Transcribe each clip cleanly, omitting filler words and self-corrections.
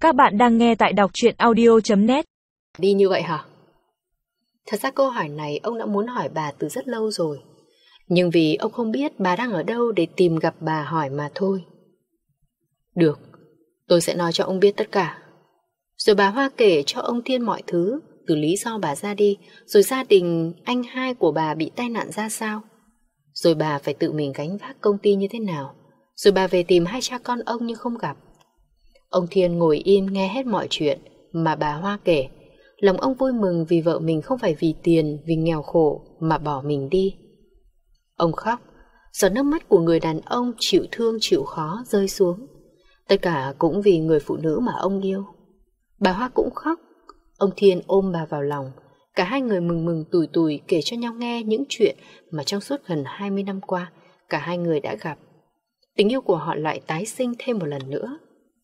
Các bạn đang nghe tại đọc truyện audio.net. Đi như vậy hả? Thật ra câu hỏi này ông đã muốn hỏi bà từ rất lâu rồi. Nhưng vì ông không biết bà đang ở đâu để tìm gặp bà hỏi mà thôi. Được, tôi sẽ nói cho ông biết tất cả. Rồi bà Hoa kể cho ông Thiên mọi thứ, từ lý do bà ra đi, rồi gia đình anh hai của bà bị tai nạn ra sao. Rồi bà phải tự mình gánh vác công ty như thế nào. Rồi bà về tìm hai cha con ông nhưng không gặp. Ông Thiên ngồi im nghe hết mọi chuyện mà bà Hoa kể. Lòng ông vui mừng vì vợ mình không phải vì tiền, vì nghèo khổ mà bỏ mình đi. Ông khóc, giọt nước mắt của người đàn ông chịu thương chịu khó rơi xuống. Tất cả cũng vì người phụ nữ mà ông yêu. Bà Hoa cũng khóc. Ông Thiên ôm bà vào lòng. Cả hai người mừng mừng tủi tủi kể cho nhau nghe những chuyện mà trong suốt gần 20 năm qua cả hai người đã gặp. Tình yêu của họ lại tái sinh thêm một lần nữa.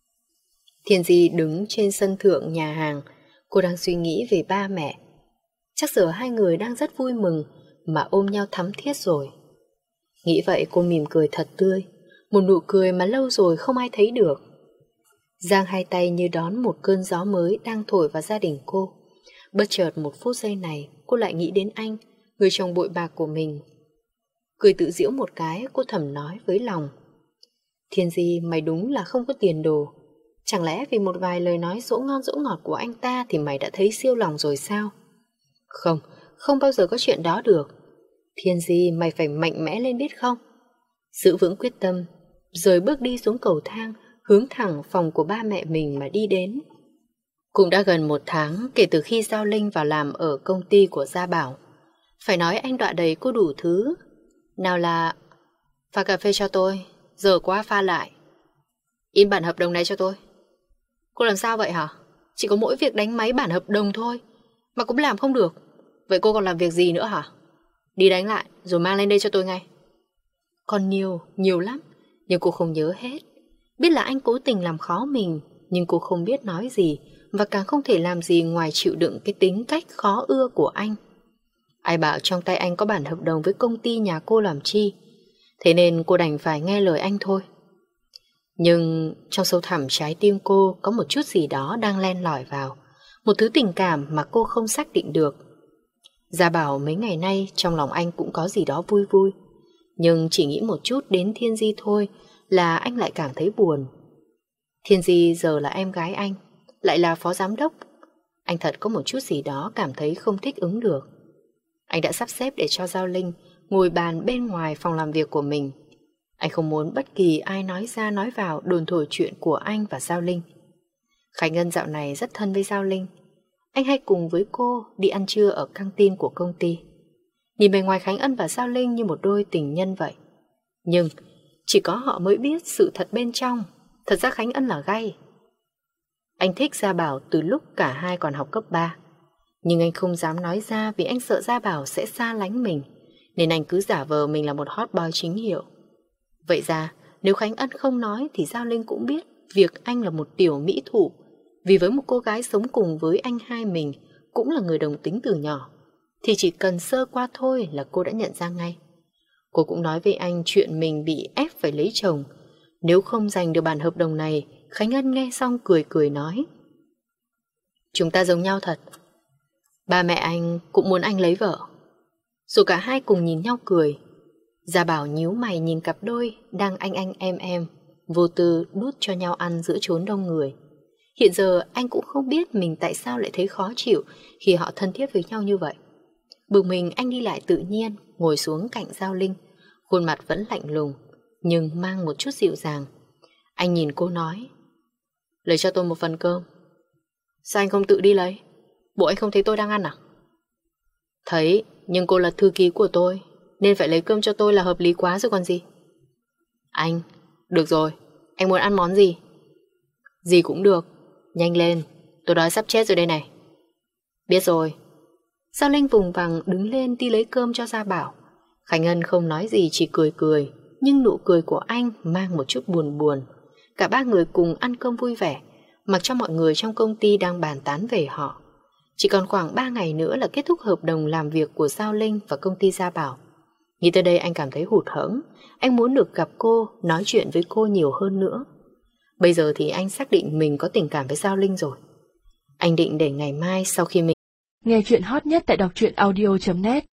Thiên Di đứng trên sân thượng nhà hàng. Cô đang suy nghĩ về ba mẹ. Chắc giờ hai người đang rất vui mừng mà ôm nhau thắm thiết rồi. Nghĩ vậy cô mỉm cười thật tươi, một nụ cười mà lâu rồi không ai thấy được. Giang hai tay như đón một cơn gió mới đang thổi vào gia đình cô. Bất chợt một phút giây này cô lại nghĩ đến anh, người chồng bội bạc của mình. Cười tự giễu một cái, cô thầm nói với lòng: Thiên Di, mày đúng là không có tiền đồ. Chẳng lẽ vì một vài lời nói dỗ ngon dỗ ngọt của anh ta thì mày đã thấy siêu lòng rồi sao? Không, không bao giờ có chuyện đó được. Thiên Di, mày phải mạnh mẽ lên biết không? Giữ vững quyết tâm, rồi bước đi xuống cầu thang, hướng thẳng phòng của ba mẹ mình mà đi đến. Cũng đã gần 1 tháng kể từ khi Giao Linh vào làm ở công ty của Gia Bảo. Phải nói anh đọa đầy cô đủ thứ. Nào là pha cà phê cho tôi, giờ quá pha lại. In bản hợp đồng này cho tôi. Cô làm sao vậy hả? Chỉ có mỗi việc đánh máy bản hợp đồng thôi mà cũng làm không được. Vậy cô còn làm việc gì nữa hả? Đi đánh lại rồi mang lên đây cho tôi ngay. Còn nhiều lắm. Nhưng cô không nhớ hết. Biết là anh cố tình làm khó mình, nhưng cô không biết nói gì, và càng không thể làm gì ngoài chịu đựng cái tính cách khó ưa của anh. Ai bảo trong tay anh có bản hợp đồng với công ty nhà cô làm chi. Thế nên cô đành phải nghe lời anh thôi. Nhưng trong sâu thẳm trái tim cô có một chút gì đó đang len lỏi vào, một thứ tình cảm mà cô không xác định được. Gia Bảo mấy ngày nay trong lòng anh cũng có gì đó vui vui, nhưng chỉ nghĩ một chút đến Thiên Di thôi là anh lại cảm thấy buồn. Thiên Di giờ là em gái anh, lại là phó giám đốc. Anh thật có một chút gì đó cảm thấy không thích ứng được. Anh đã sắp xếp để cho Giao Linh ngồi bàn bên ngoài phòng làm việc của mình. Anh không muốn bất kỳ ai nói ra nói vào đồn thổi chuyện của anh và Giao Linh. Khánh Ân dạo này rất thân với Giao Linh. Anh hay cùng với cô đi ăn trưa ở căng tin của công ty. Nhìn bề ngoài Khánh Ân và Giao Linh như một đôi tình nhân vậy. Nhưng chỉ có họ mới biết sự thật bên trong. Thật ra Khánh Ân là gay. Anh thích Gia Bảo từ lúc cả hai còn học cấp 3. Nhưng anh không dám nói ra vì anh sợ Gia Bảo sẽ xa lánh mình. Nên anh cứ giả vờ mình là một hot boy chính hiệu. Vậy ra nếu Khánh Ân không nói thì Giao Linh cũng biết việc anh là một tiểu mỹ thủ. Vì với một cô gái sống cùng với anh hai mình, cũng là người đồng tính từ nhỏ, thì chỉ cần sơ qua thôi là cô đã nhận ra ngay. Cô cũng nói với anh chuyện mình bị ép phải lấy chồng. Nếu không giành được bản hợp đồng này, Khánh Ân nghe xong cười cười nói: Chúng ta giống nhau thật. Ba mẹ anh cũng muốn anh lấy vợ. Rồi cả hai cùng nhìn nhau cười. Gia Bảo nhíu mày nhìn cặp đôi đang anh em vô tư đút cho nhau ăn giữa chốn đông người. Hiện giờ anh cũng không biết mình tại sao lại thấy khó chịu khi họ thân thiết với nhau như vậy. Bực mình anh đi lại tự nhiên, ngồi xuống cạnh Giao Linh. Khuôn mặt vẫn lạnh lùng, nhưng mang một chút dịu dàng. Anh nhìn cô nói: Lấy cho tôi một phần cơm. Sao anh không tự đi lấy? Bộ anh không thấy tôi đang ăn à? Thấy, nhưng cô là thư ký của tôi, nên phải lấy cơm cho tôi là hợp lý quá rồi còn gì. Anh, được rồi, anh muốn ăn món gì? Gì cũng được, nhanh lên, tôi đói sắp chết rồi đây này. Biết rồi. Giao Linh vùng vằng đứng lên đi lấy cơm cho Gia Bảo. Khánh Ân không nói gì, chỉ cười cười, nhưng nụ cười của anh mang một chút buồn buồn. Cả ba người cùng ăn cơm vui vẻ, mặc cho mọi người trong công ty đang bàn tán về họ. Chỉ còn khoảng 3 ngày nữa là kết thúc hợp đồng làm việc của Giao Linh và công ty Gia Bảo. Nghĩ tới đây anh cảm thấy hụt hẫng. Anh muốn được gặp cô, nói chuyện với cô nhiều hơn nữa. Bây giờ thì anh xác định mình có tình cảm với Giao Linh rồi. Anh định để ngày mai sau khi mình Nghe chuyện hot nhất tại đọc truyện audio.net